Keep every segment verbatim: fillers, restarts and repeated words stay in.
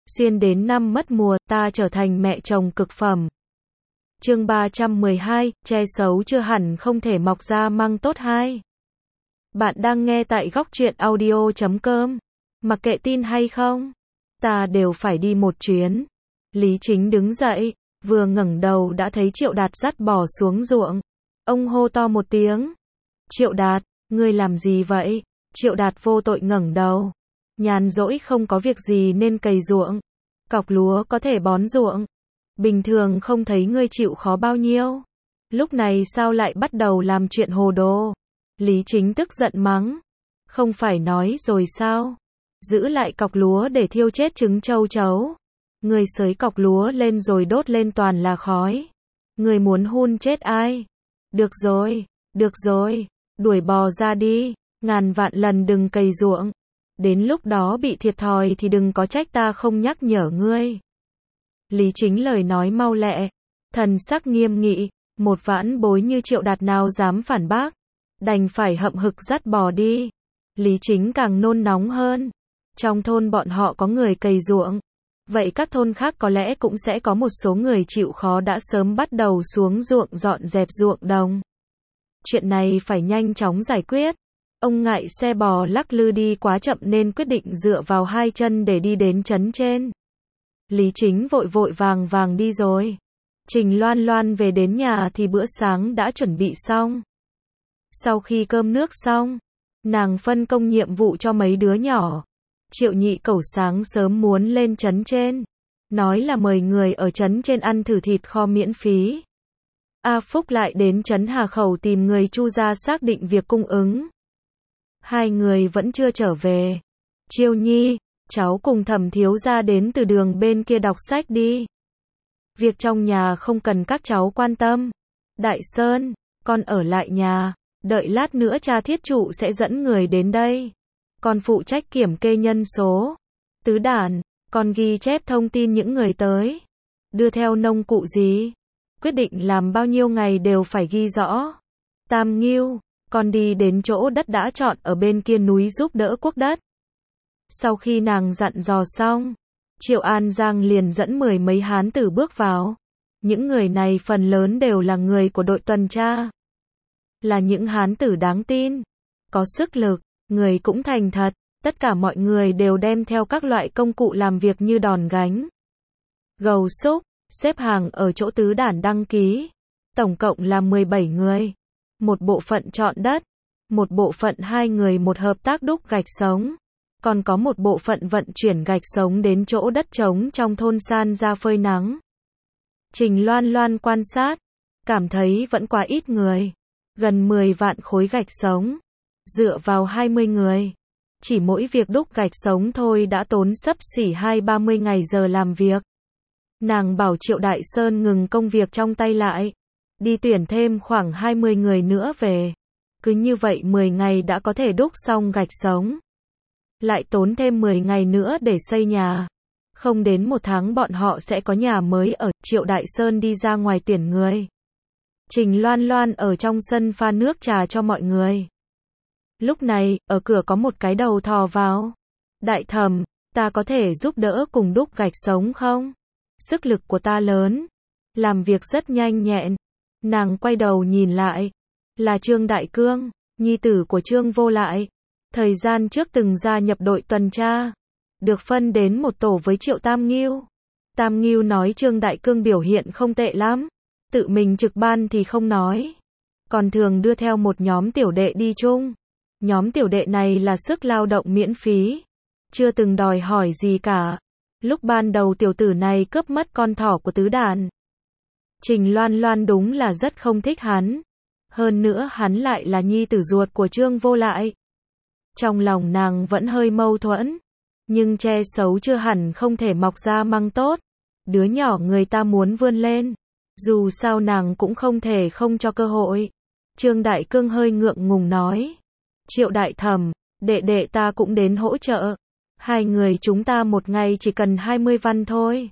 Xuyên đến năm mất mùa, ta trở thành mẹ chồng cực phẩm. Chương ba trăm mười hai, che xấu chưa hẳn không thể mọc ra măng tốt hai. Bạn đang nghe tại góc truyện audio chấm com. Mặc kệ tin hay không, ta đều phải đi một chuyến. Lý Chính đứng dậy, vừa ngẩng đầu đã thấy Triệu Đạt dắt bò xuống ruộng. Ông hô to một tiếng. Triệu Đạt, ngươi làm gì vậy? Triệu Đạt vô tội ngẩng đầu. Nhàn rỗi không có việc gì nên cày ruộng. Cọc lúa có thể bón ruộng. Bình thường không thấy ngươi chịu khó bao nhiêu. Lúc này sao lại bắt đầu làm chuyện hồ đồ? Lý Chính tức giận mắng. Không phải nói rồi sao? Giữ lại cọc lúa để thiêu chết trứng châu chấu. Ngươi xới cọc lúa lên rồi đốt lên toàn là khói. Ngươi muốn hun chết ai? Được rồi, được rồi, đuổi bò ra đi, ngàn vạn lần đừng cày ruộng. Đến lúc đó bị thiệt thòi thì đừng có trách ta không nhắc nhở ngươi. Lý Chính lời nói mau lẹ, thần sắc nghiêm nghị, một vãn bối như Triệu Đạt nào dám phản bác, đành phải hậm hực dắt bò đi. Lý Chính càng nôn nóng hơn. Trong thôn bọn họ có người cày ruộng, vậy các thôn khác có lẽ cũng sẽ có một số người chịu khó đã sớm bắt đầu xuống ruộng dọn dẹp ruộng đồng. Chuyện này phải nhanh chóng giải quyết. Ông ngại xe bò lắc lư đi quá chậm nên quyết định dựa vào hai chân để đi đến trấn trên. Lý Chính vội vội vàng vàng đi rồi. Trình Loan Loan về đến nhà thì bữa sáng đã chuẩn bị xong. Sau khi cơm nước xong, nàng phân công nhiệm vụ cho mấy đứa nhỏ. Triệu Nhị Cẩu sáng sớm muốn lên trấn trên, nói là mời người ở trấn trên ăn thử thịt kho miễn phí. A Phúc lại đến trấn Hà Khẩu tìm người Chu gia xác định việc cung ứng. Hai người vẫn chưa trở về. Chiêu Nhi, cháu cùng Thẩm thiếu gia đến từ đường bên kia đọc sách đi. Việc trong nhà không cần các cháu quan tâm. Đại Sơn, con ở lại nhà, đợi lát nữa cha thiết trụ sẽ dẫn người đến đây. Con phụ trách kiểm kê nhân số. Tứ Đản, con ghi chép thông tin những người tới. Đưa theo nông cụ gì? Quyết định làm bao nhiêu ngày đều phải ghi rõ. Tam Ngưu, con đi đến chỗ đất đã chọn ở bên kia núi giúp đỡ cuốc đất. Sau khi nàng dặn dò xong, Triệu An Giang liền dẫn mười mấy hán tử bước vào. Những người này phần lớn đều là người của đội tuần tra. Là những hán tử đáng tin, có sức lực, người cũng thành thật. Tất cả mọi người đều đem theo các loại công cụ làm việc như đòn gánh, gầu xúc, xếp hàng ở chỗ Tứ Đản đăng ký. Tổng cộng là mười bảy người. Một bộ phận chọn đất, một bộ phận hai người một hợp tác đúc gạch sống, còn có một bộ phận vận chuyển gạch sống đến chỗ đất trống trong thôn san ra phơi nắng. Trình Loan Loan quan sát, cảm thấy vẫn quá ít người. Gần mười vạn khối gạch sống, dựa vào hai mươi người, chỉ mỗi việc đúc gạch sống thôi đã tốn xấp xỉ hai ba mươi ngày giờ làm việc. Nàng bảo Triệu Đại Sơn ngừng công việc trong tay lại, đi tuyển thêm khoảng hai mươi người nữa về. Cứ như vậy mười ngày đã có thể đúc xong gạch sống. Lại tốn thêm mười ngày nữa để xây nhà. Không đến một tháng bọn họ sẽ có nhà mới ở. Triệu Đại Sơn đi ra ngoài tuyển người. Trình Loan Loan ở trong sân pha nước trà cho mọi người. Lúc này, ở cửa có một cái đầu thò vào. Đại Thẩm, ta có thể giúp đỡ cùng đúc gạch sống không? Sức lực của ta lớn, làm việc rất nhanh nhẹn. Nàng quay đầu nhìn lại, là Trương Đại Cương, nhi tử của Trương Vô Lại. Thời gian trước từng gia nhập đội tuần tra, được phân đến một tổ với Triệu Tam Ngưu. Tam Ngưu nói Trương Đại Cương biểu hiện không tệ lắm, tự mình trực ban thì không nói, còn thường đưa theo một nhóm tiểu đệ đi chung. Nhóm tiểu đệ này là sức lao động miễn phí, chưa từng đòi hỏi gì cả. Lúc ban đầu tiểu tử này cướp mất con thỏ của Tứ Đản. Trình Loan Loan đúng là rất không thích hắn. Hơn nữa hắn lại là nhi tử ruột của Trương Vô Lại. Trong lòng nàng vẫn hơi mâu thuẫn. Nhưng che xấu chưa hẳn không thể mọc ra măng tốt. Đứa nhỏ người ta muốn vươn lên. Dù sao nàng cũng không thể không cho cơ hội. Trương Đại Cương hơi ngượng ngùng nói. Triệu Đại Thẩm, đệ đệ ta cũng đến hỗ trợ. Hai người chúng ta một ngày chỉ cần hai mươi văn thôi.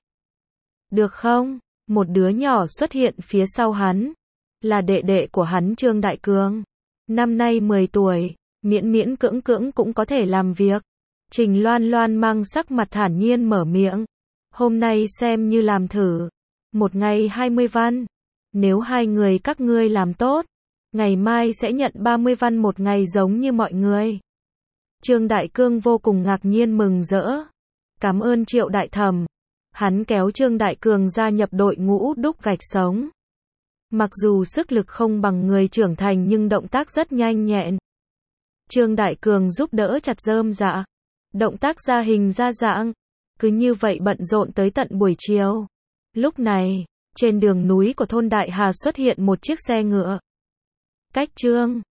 Được không? Một đứa nhỏ xuất hiện phía sau hắn. Là đệ đệ của hắn Trương Đại Cương. Năm nay mười tuổi, miễn miễn cưỡng cưỡng cũng có thể làm việc. Trình Loan Loan mang sắc mặt thản nhiên mở miệng. Hôm nay xem như làm thử. Một ngày hai mươi văn. Nếu hai người các ngươi làm tốt, ngày mai sẽ nhận ba mươi văn một ngày giống như mọi người. Trương Đại Cương vô cùng ngạc nhiên mừng rỡ. Cảm ơn Triệu đại thẩm. Hắn kéo Trương Đại Cường gia nhập đội ngũ đúc gạch sống. Mặc dù sức lực không bằng người trưởng thành nhưng động tác rất nhanh nhẹn. Trương Đại Cường giúp đỡ chặt rơm rạ. Động tác ra hình ra dạng. Cứ như vậy bận rộn tới tận buổi chiều. Lúc này, trên đường núi của thôn Đại Hà xuất hiện một chiếc xe ngựa. Cách Trương